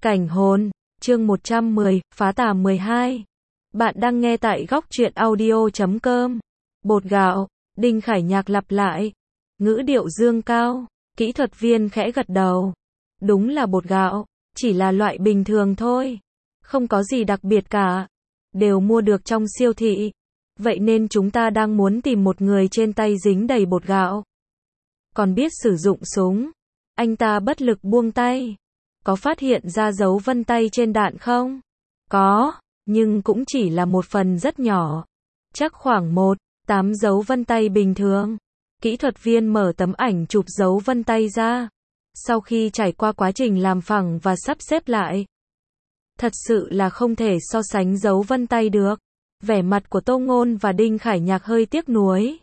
Cảnh hồn, chương 110, phá tà 12. Bạn đang nghe tại góc truyện audio.com. Bột gạo, Đinh Khải Nhạc lặp lại. Ngữ điệu dương cao, kỹ thuật viên khẽ gật đầu. Đúng là bột gạo, chỉ là loại bình thường thôi. Không có gì đặc biệt cả. Đều mua được trong siêu thị. Vậy nên chúng ta đang muốn tìm một người trên tay dính đầy bột gạo. Còn biết sử dụng súng. Anh ta bất lực buông tay. Có phát hiện ra dấu vân tay trên đạn không? Có, nhưng cũng chỉ là một phần rất nhỏ. Chắc khoảng 1,8 dấu vân tay bình thường. Kỹ thuật viên mở tấm ảnh chụp dấu vân tay ra. Sau khi trải qua quá trình làm phẳng và sắp xếp lại. Thật sự là không thể so sánh dấu vân tay được. Vẻ mặt của Tô Ngôn và Đinh Khải Nhạc hơi tiếc nuối.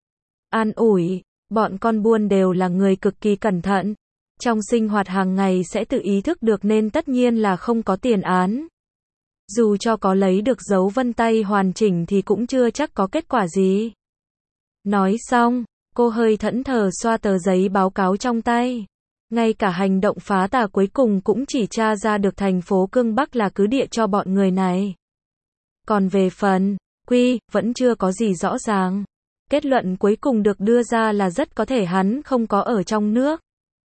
An ủi, bọn con buôn đều là người cực kỳ cẩn thận. Trong sinh hoạt hàng ngày sẽ tự ý thức được nên tất nhiên là không có tiền án. Dù cho có lấy được dấu vân tay hoàn chỉnh thì cũng chưa chắc có kết quả gì. Nói xong, cô hơi thẫn thờ xoa tờ giấy báo cáo trong tay. Ngay cả hành động phá tà cuối cùng cũng chỉ tra ra được thành phố Cương Bắc là cứ địa cho bọn người này. Còn về phần Quy, vẫn chưa có gì rõ ràng. Kết luận cuối cùng được đưa ra là rất có thể hắn không có ở trong nước.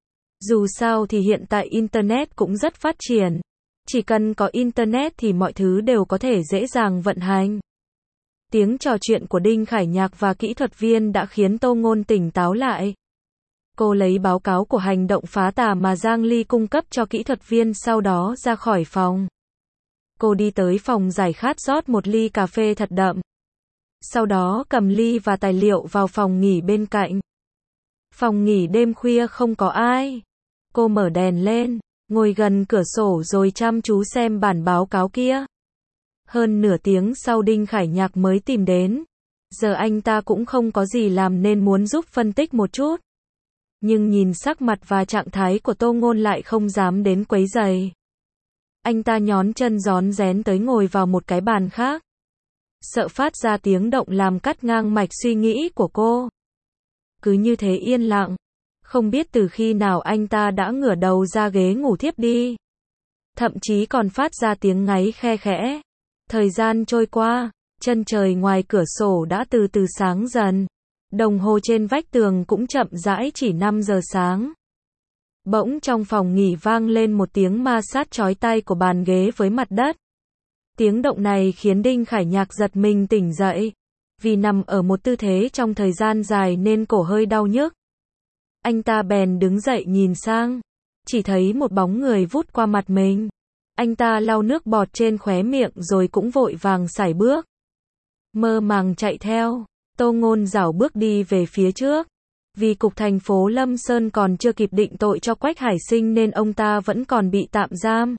Dù sao thì hiện tại Internet cũng rất phát triển. Chỉ cần có Internet thì mọi thứ đều có thể dễ dàng vận hành. Tiếng trò chuyện của Đinh Khải Nhạc và kỹ thuật viên đã khiến Tô Ngôn tỉnh táo lại. Cô lấy báo cáo của hành động phá tà mà Giang Ly cung cấp cho kỹ thuật viên sau đó ra khỏi phòng. Cô đi tới phòng giải khát rót một ly cà phê thật đậm. Sau đó cầm ly và tài liệu vào phòng nghỉ bên cạnh. Phòng nghỉ đêm khuya không có ai. Cô mở đèn lên, ngồi gần cửa sổ rồi chăm chú xem bản báo cáo kia. Hơn nửa tiếng sau Đinh Khải Nhạc mới tìm đến. Giờ anh ta cũng không có gì làm nên muốn giúp phân tích một chút. Nhưng nhìn sắc mặt và trạng thái của Tô Ngôn lại không dám đến quấy rầy. Anh ta nhón chân rón rén tới ngồi vào một cái bàn khác. Sợ phát ra tiếng động làm cắt ngang mạch suy nghĩ của cô. Cứ như thế yên lặng. Không biết từ khi nào anh ta đã ngửa đầu ra ghế ngủ thiếp đi. Thậm chí còn phát ra tiếng ngáy khe khẽ. Thời gian trôi qua, chân trời ngoài cửa sổ đã từ từ sáng dần. Đồng hồ trên vách tường cũng chậm rãi chỉ 5 giờ sáng. Bỗng trong phòng nghỉ vang lên một tiếng ma sát chói tai của bàn ghế với mặt đất. Tiếng động này khiến Đinh Khải Nhạc giật mình tỉnh dậy. Vì nằm ở một tư thế trong thời gian dài nên cổ hơi đau nhức. Anh ta bèn đứng dậy nhìn sang. Chỉ thấy một bóng người vút qua mặt mình. Anh ta lau nước bọt trên khóe miệng rồi cũng vội vàng sải bước. Mơ màng chạy theo. Tô Ngôn rảo bước đi về phía trước. Vì cục thành phố Lâm Sơn còn chưa kịp định tội cho Quách Hải Sinh nên ông ta vẫn còn bị tạm giam.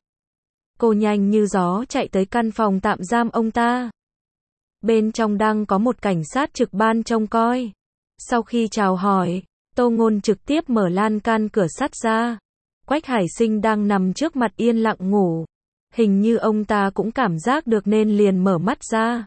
Cô nhanh như gió chạy tới căn phòng tạm giam ông ta. Bên trong đang có một cảnh sát trực ban trông coi. Sau khi chào hỏi, Tô Ngôn trực tiếp mở lan can cửa sắt ra. Quách Hải Sinh đang nằm trước mặt yên lặng ngủ. Hình như ông ta cũng cảm giác được nên liền mở mắt ra.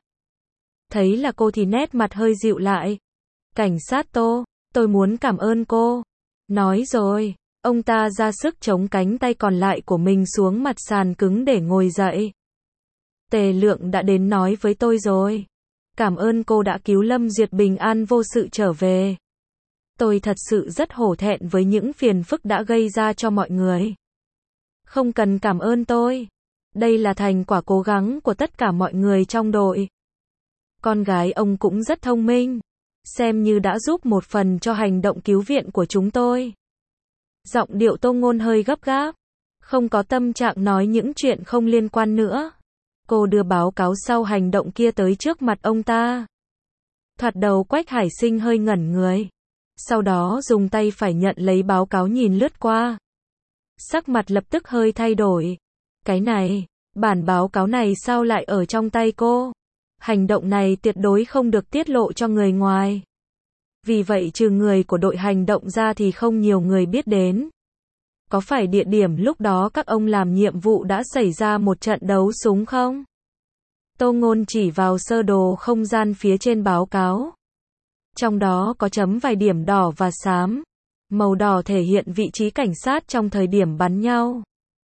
Thấy là cô thì nét mặt hơi dịu lại. Cảnh sát Tô, tôi muốn cảm ơn cô. Nói rồi, ông ta ra sức chống cánh tay còn lại của mình xuống mặt sàn cứng để ngồi dậy. Tề Lượng đã đến nói với tôi rồi. Cảm ơn cô đã cứu Lâm Duyệt bình an vô sự trở về. Tôi thật sự rất hổ thẹn với những phiền phức đã gây ra cho mọi người. Không cần cảm ơn tôi. Đây là thành quả cố gắng của tất cả mọi người trong đội. Con gái ông cũng rất thông minh. Xem như đã giúp một phần cho hành động cứu viện của chúng tôi. Giọng điệu Tô Ngôn hơi gấp gáp. Không có tâm trạng nói những chuyện không liên quan nữa. Cô đưa báo cáo sau hành động kia tới trước mặt ông ta. Thoạt đầu Quách Hải Sinh hơi ngẩn người. Sau đó dùng tay phải nhận lấy báo cáo nhìn lướt qua. Sắc mặt lập tức hơi thay đổi. Cái này, bản báo cáo này sao lại ở trong tay cô? Hành động này tuyệt đối không được tiết lộ cho người ngoài. Vì vậy trừ người của đội hành động ra thì không nhiều người biết đến. Có phải địa điểm lúc đó các ông làm nhiệm vụ đã xảy ra một trận đấu súng không? Tô Ngôn chỉ vào sơ đồ không gian phía trên báo cáo. Trong đó có chấm vài điểm đỏ và xám. Màu đỏ thể hiện vị trí cảnh sát trong thời điểm bắn nhau.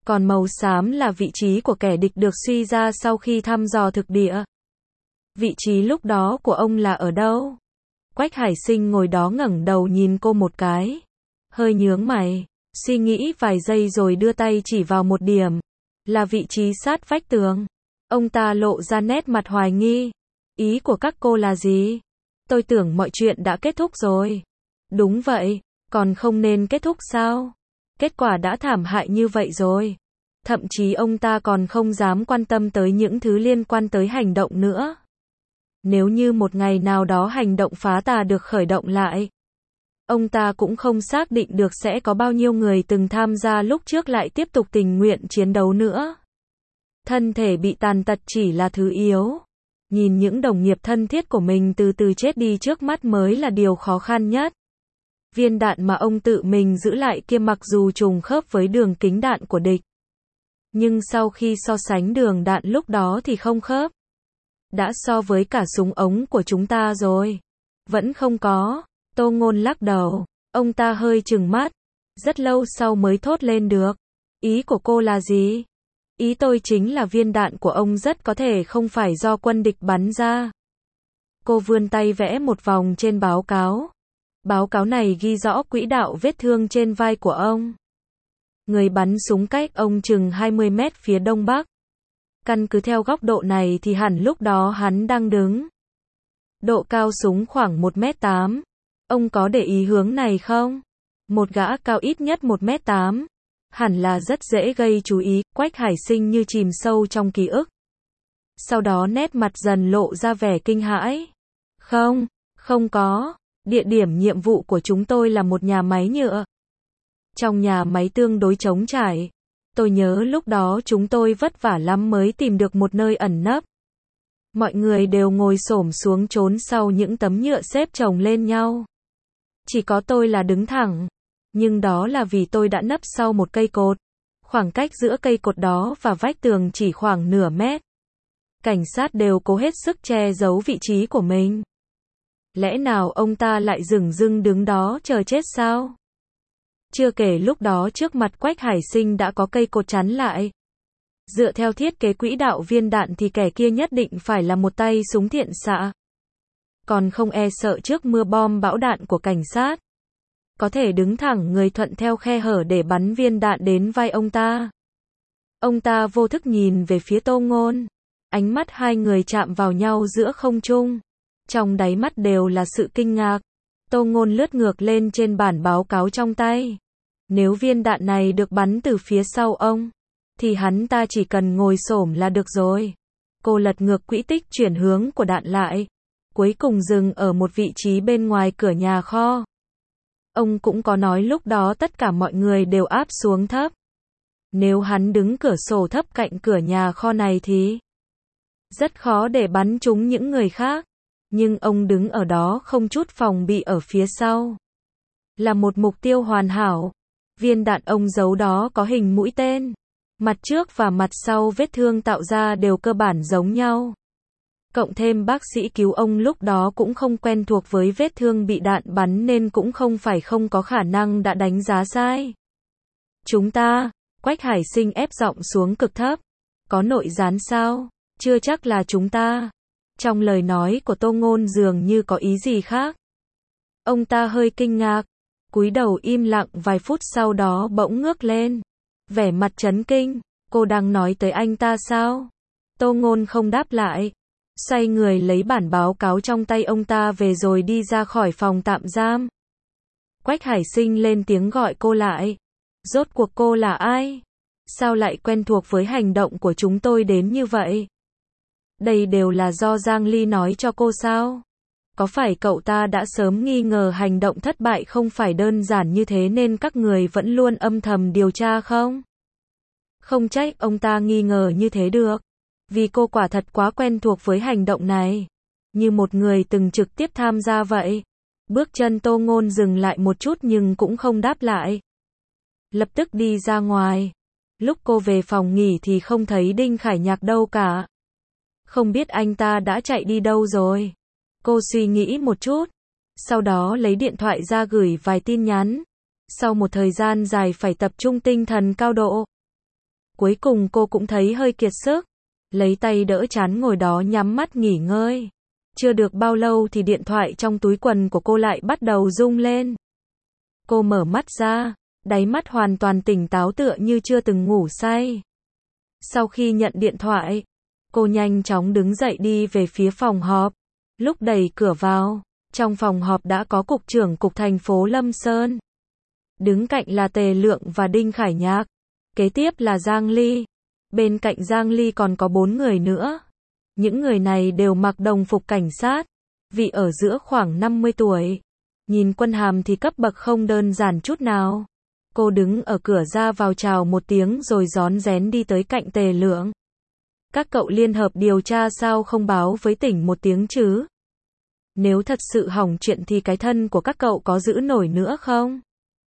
Còn màu xám là vị trí của kẻ địch được suy ra sau khi thăm dò thực địa. Vị trí lúc đó của ông là ở đâu? Quách Hải Sinh ngồi đó ngẩng đầu nhìn cô một cái. Hơi nhướng mày, suy nghĩ vài giây rồi đưa tay chỉ vào một điểm. Là vị trí sát vách tường. Ông ta lộ ra nét mặt hoài nghi. Ý của các cô là gì? Tôi tưởng mọi chuyện đã kết thúc rồi. Đúng vậy, còn không nên kết thúc sao? Kết quả đã thảm hại như vậy rồi. Thậm chí ông ta còn không dám quan tâm tới những thứ liên quan tới hành động nữa. Nếu như một ngày nào đó hành động phá tà được khởi động lại, ông ta cũng không xác định được sẽ có bao nhiêu người từng tham gia lúc trước lại tiếp tục tình nguyện chiến đấu nữa. Thân thể bị tàn tật chỉ là thứ yếu. Nhìn những đồng nghiệp thân thiết của mình từ từ chết đi trước mắt mới là điều khó khăn nhất. Viên đạn mà ông tự mình giữ lại kia mặc dù trùng khớp với đường kính đạn của địch, nhưng sau khi so sánh đường đạn lúc đó thì không khớp. Đã so với cả súng ống của chúng ta rồi. Vẫn không có. Tô Ngôn lắc đầu. Ông ta hơi trừng mắt. Rất lâu sau mới thốt lên được. Ý của cô là gì? Ý tôi chính là viên đạn của ông rất có thể không phải do quân địch bắn ra. Cô vươn tay vẽ một vòng trên báo cáo. Báo cáo này ghi rõ quỹ đạo vết thương trên vai của ông. Người bắn súng cách ông chừng 20 mét phía đông bắc. Căn cứ theo góc độ này thì hẳn lúc đó hắn đang đứng. Độ cao súng khoảng 1m8. Ông có để ý hướng này không? Một gã cao ít nhất 1m8. Hẳn là rất dễ gây chú ý. Quách Hải Sinh như chìm sâu trong ký ức. Sau đó nét mặt dần lộ ra vẻ kinh hãi. Không có. Địa điểm nhiệm vụ của chúng tôi là một nhà máy nhựa. Trong nhà máy tương đối trống trải. Tôi nhớ lúc đó chúng tôi vất vả lắm mới tìm được một nơi ẩn nấp. Mọi người đều ngồi xổm xuống trốn sau những tấm nhựa xếp chồng lên nhau. Chỉ có tôi là đứng thẳng. Nhưng đó là vì tôi đã nấp sau một cây cột. Khoảng cách giữa cây cột đó và vách tường chỉ khoảng nửa mét. Cảnh sát đều cố hết sức che giấu vị trí của mình. Lẽ nào ông ta lại dửng dưng đứng đó chờ chết sao? Chưa kể lúc đó trước mặt Quách Hải Sinh đã có cây cột chắn lại. Dựa theo thiết kế quỹ đạo viên đạn thì kẻ kia nhất định phải là một tay súng thiện xạ. Còn không e sợ trước mưa bom bão đạn của cảnh sát. Có thể đứng thẳng người thuận theo khe hở để bắn viên đạn đến vai ông ta. Ông ta vô thức nhìn về phía Tô Ngôn. Ánh mắt hai người chạm vào nhau giữa không trung. Trong đáy mắt đều là sự kinh ngạc. Tô Ngôn lướt ngược lên trên bản báo cáo trong tay. Nếu viên đạn này được bắn từ phía sau ông, thì hắn ta chỉ cần ngồi xổm là được rồi. Cô lật ngược quỹ tích chuyển hướng của đạn lại. Cuối cùng dừng ở một vị trí bên ngoài cửa nhà kho. Ông cũng có nói lúc đó tất cả mọi người đều áp xuống thấp. Nếu hắn đứng cửa sổ thấp cạnh cửa nhà kho này thì rất khó để bắn trúng những người khác. Nhưng ông đứng ở đó không chút phòng bị ở phía sau. Là một mục tiêu hoàn hảo. Viên đạn ông giấu đó có hình mũi tên. Mặt trước và mặt sau vết thương tạo ra đều cơ bản giống nhau. Cộng thêm bác sĩ cứu ông lúc đó cũng không quen thuộc với vết thương bị đạn bắn nên cũng không phải không có khả năng đã đánh giá sai. Chúng ta, Quách Hải Sinh ép giọng xuống cực thấp. Có nội gián sao? Chưa chắc là chúng ta. Trong lời nói của Tô Ngôn dường như có ý gì khác. Ông ta hơi kinh ngạc, cúi đầu im lặng vài phút sau đó bỗng ngước lên. Vẻ mặt chấn kinh, cô đang nói tới anh ta sao? Tô Ngôn không đáp lại. Xoay người lấy bản báo cáo trong tay ông ta về rồi đi ra khỏi phòng tạm giam. Quách Hải Sinh lên tiếng gọi cô lại. Rốt cuộc cô là ai? Sao lại quen thuộc với hành động của chúng tôi đến như vậy? Đây đều là do Giang Ly nói cho cô sao? Có phải cậu ta đã sớm nghi ngờ hành động thất bại không phải đơn giản như thế nên các người vẫn luôn âm thầm điều tra không? Không trách ông ta nghi ngờ như thế được. Vì cô quả thật quá quen thuộc với hành động này. Như một người từng trực tiếp tham gia vậy. Bước chân Tô Ngôn dừng lại một chút nhưng cũng không đáp lại. Lập tức đi ra ngoài. Lúc cô về phòng nghỉ thì không thấy Đinh Khải Nhạc đâu cả. Không biết anh ta đã chạy đi đâu rồi. Cô suy nghĩ một chút. Sau đó lấy điện thoại ra gửi vài tin nhắn. Sau một thời gian dài phải tập trung tinh thần cao độ. Cuối cùng cô cũng thấy hơi kiệt sức, lấy tay đỡ trán ngồi đó nhắm mắt nghỉ ngơi. Chưa được bao lâu thì điện thoại trong túi quần của cô lại bắt đầu rung lên. Cô mở mắt ra, đáy mắt hoàn toàn tỉnh táo tựa như chưa từng ngủ say. Sau khi nhận điện thoại, cô nhanh chóng đứng dậy đi về phía phòng họp. Lúc đẩy cửa vào, trong phòng họp đã có cục trưởng cục thành phố Lâm Sơn. Đứng cạnh là Tề Lượng và Đinh Khải Nhạc. Kế tiếp là Giang Ly. Bên cạnh Giang Ly còn có 4 người nữa. Những người này đều mặc đồng phục cảnh sát. Vị ở giữa khoảng 50 tuổi. Nhìn quân hàm thì cấp bậc không đơn giản chút nào. Cô đứng ở cửa ra vào chào một tiếng rồi rón rén đi tới cạnh Tề Lượng. Các cậu liên hợp điều tra sao không báo với tỉnh một tiếng chứ? Nếu thật sự hỏng chuyện thì cái thân của các cậu có giữ nổi nữa không?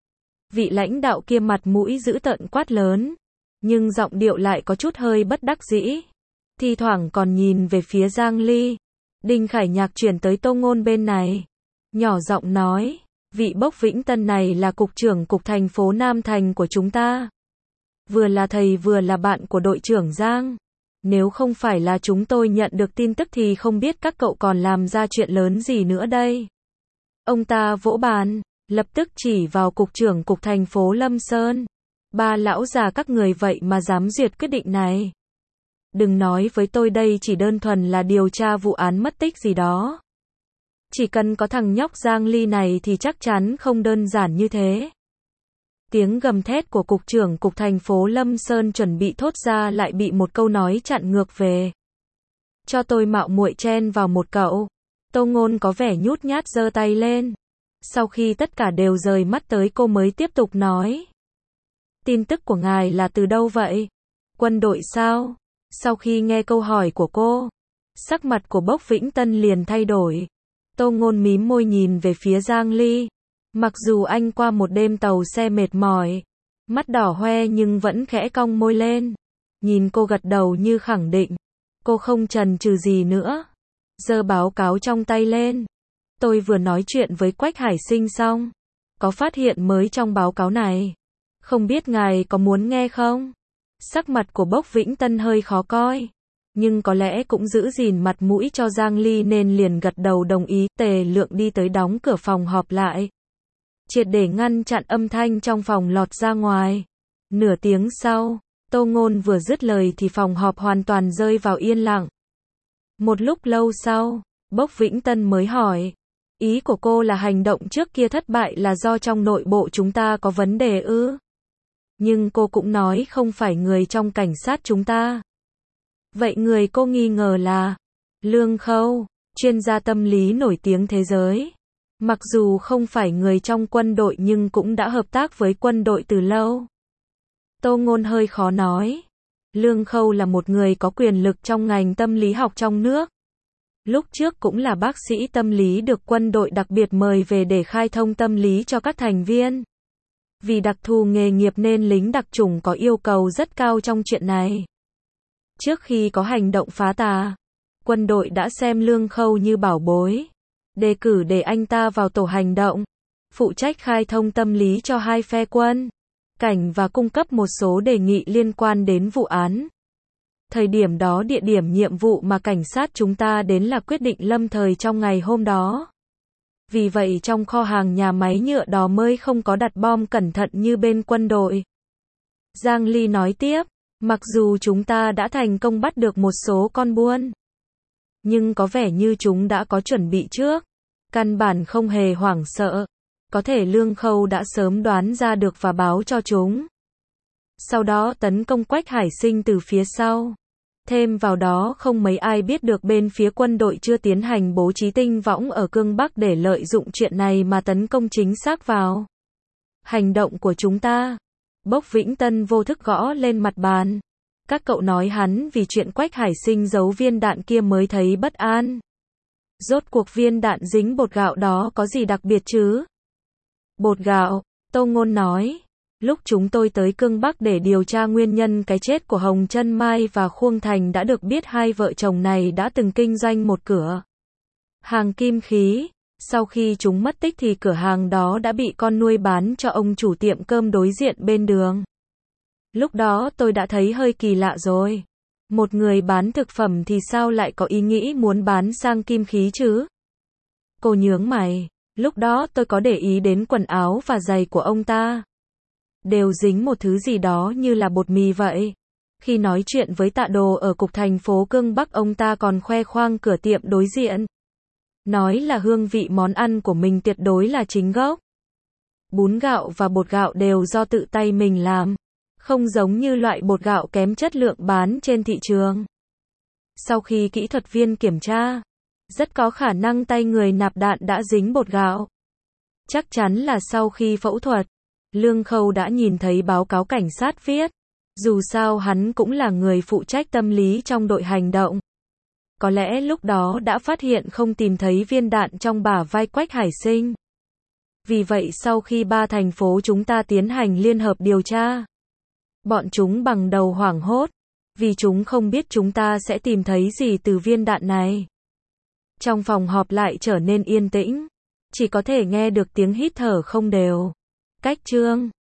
Vị lãnh đạo kia mặt mũi dữ tợn quát lớn, nhưng giọng điệu lại có chút hơi bất đắc dĩ. Thi thoảng còn nhìn về phía Giang Ly. Đinh Khải Nhạc chuyển tới Tô Ngôn bên này. Nhỏ giọng nói, vị Bốc Vĩnh Tân này là cục trưởng cục thành phố Nam Thành của chúng ta. Vừa là thầy vừa là bạn của đội trưởng Giang. Nếu không phải là chúng tôi nhận được tin tức thì không biết các cậu còn làm ra chuyện lớn gì nữa đây. Ông ta vỗ bàn, lập tức chỉ vào cục trưởng cục thành phố Lâm Sơn. Ba lão già các người vậy mà dám duyệt quyết định này. Đừng nói với tôi đây chỉ đơn thuần là điều tra vụ án mất tích gì đó. Chỉ cần có thằng nhóc Giang Ly này thì chắc chắn không đơn giản như thế. Tiếng gầm thét của cục trưởng cục thành phố Lâm Sơn chuẩn bị thốt ra lại bị một câu nói chặn ngược về. Cho tôi mạo muội chen vào một cậu. Tô Ngôn có vẻ nhút nhát giơ tay lên. Sau khi tất cả đều rời mắt tới cô mới tiếp tục nói. Tin tức của ngài là từ đâu vậy? Quân đội sao? Sau khi nghe câu hỏi của cô, sắc mặt của Bốc Vĩnh Tân liền thay đổi. Tô Ngôn mím môi nhìn về phía Giang Ly. Mặc dù anh qua một đêm tàu xe mệt mỏi, mắt đỏ hoe nhưng vẫn khẽ cong môi lên. Nhìn cô gật đầu như khẳng định. Cô không chần chừ gì nữa. Giơ báo cáo trong tay lên. Tôi vừa nói chuyện với Quách Hải Sinh xong. Có phát hiện mới trong báo cáo này. Không biết ngài có muốn nghe không? Sắc mặt của Bốc Vĩnh Tân hơi khó coi. Nhưng có lẽ cũng giữ gìn mặt mũi cho Giang Ly nên liền gật đầu đồng ý. Tề Lượng đi tới đóng cửa phòng họp lại. Triệt để ngăn chặn âm thanh trong phòng lọt ra ngoài. Nửa tiếng sau, Tô Ngôn vừa dứt lời thì phòng họp hoàn toàn rơi vào yên lặng. Một lúc lâu sau, Bốc Vĩnh Tân mới hỏi. Ý của cô là hành động trước kia thất bại là do trong nội bộ chúng ta có vấn đề ư? Nhưng cô cũng nói không phải người trong cảnh sát chúng ta. Vậy người cô nghi ngờ là Lương Khâu, chuyên gia tâm lý nổi tiếng thế giới. Mặc dù không phải người trong quân đội nhưng cũng đã hợp tác với quân đội từ lâu. Tô Ngôn hơi khó nói. Lương Khâu là một người có quyền lực trong ngành tâm lý học trong nước. Lúc trước cũng là bác sĩ tâm lý được quân đội đặc biệt mời về để khai thông tâm lý cho các thành viên. Vì đặc thù nghề nghiệp nên lính đặc chủng có yêu cầu rất cao trong chuyện này. Trước khi có hành động phá tà, quân đội đã xem Lương Khâu như bảo bối. Đề cử để anh ta vào tổ hành động, phụ trách khai thông tâm lý cho hai phe quân, cảnh và cung cấp một số đề nghị liên quan đến vụ án. Thời điểm đó địa điểm nhiệm vụ mà cảnh sát chúng ta đến là quyết định lâm thời trong ngày hôm đó. Vì vậy trong kho hàng nhà máy nhựa đó mới không có đặt bom cẩn thận như bên quân đội. Giang Ly nói tiếp, mặc dù chúng ta đã thành công bắt được một số con buôn, nhưng có vẻ như chúng đã có chuẩn bị trước, căn bản không hề hoảng sợ. Có thể Lương Khâu đã sớm đoán ra được và báo cho chúng. Sau đó tấn công Quách Hải Sinh từ phía sau. Thêm vào đó không mấy ai biết được bên phía quân đội chưa tiến hành bố trí tinh võng ở Cương Bắc để lợi dụng chuyện này mà tấn công chính xác vào hành động của chúng ta. Bốc Vĩnh Tân vô thức gõ lên mặt bàn. Các cậu nói hắn vì chuyện Quách Hải Sinh giấu viên đạn kia mới thấy bất an. Rốt cuộc viên đạn dính bột gạo đó có gì đặc biệt chứ? Bột gạo, Tô Ngôn nói. Lúc chúng tôi tới Cương Bắc để điều tra nguyên nhân cái chết của Hồng Trân Mai và Khuông Thành đã được biết hai vợ chồng này đã từng kinh doanh một cửa hàng kim khí. Sau khi chúng mất tích thì cửa hàng đó đã bị con nuôi bán cho ông chủ tiệm cơm đối diện bên đường. Lúc đó tôi đã thấy hơi kỳ lạ rồi. Một người bán thực phẩm thì sao lại có ý nghĩ muốn bán sang kim khí chứ? Cô nhướng mày. Lúc đó tôi có để ý đến quần áo và giày của ông ta. Đều dính một thứ gì đó như là bột mì vậy. Khi nói chuyện với Tạ Đồ ở cục thành phố Cương Bắc, ông ta còn khoe khoang cửa tiệm đối diện. Nói là hương vị món ăn của mình tuyệt đối là chính gốc. Bún gạo và bột gạo đều do tự tay mình làm. Không giống như loại bột gạo kém chất lượng bán trên thị trường. Sau khi kỹ thuật viên kiểm tra, rất có khả năng tay người nạp đạn đã dính bột gạo. Chắc chắn là sau khi phẫu thuật, Lương Khâu đã nhìn thấy báo cáo cảnh sát viết. Dù sao hắn cũng là người phụ trách tâm lý trong đội hành động. Có lẽ lúc đó đã phát hiện không tìm thấy viên đạn trong bả vai Quách Hải Sinh. Vì vậy sau khi ba thành phố chúng ta tiến hành liên hợp điều tra, bọn chúng bằng đầu hoảng hốt, vì chúng không biết chúng ta sẽ tìm thấy gì từ viên đạn này. Trong phòng họp lại trở nên yên tĩnh, chỉ có thể nghe được tiếng hít thở không đều. Cách chương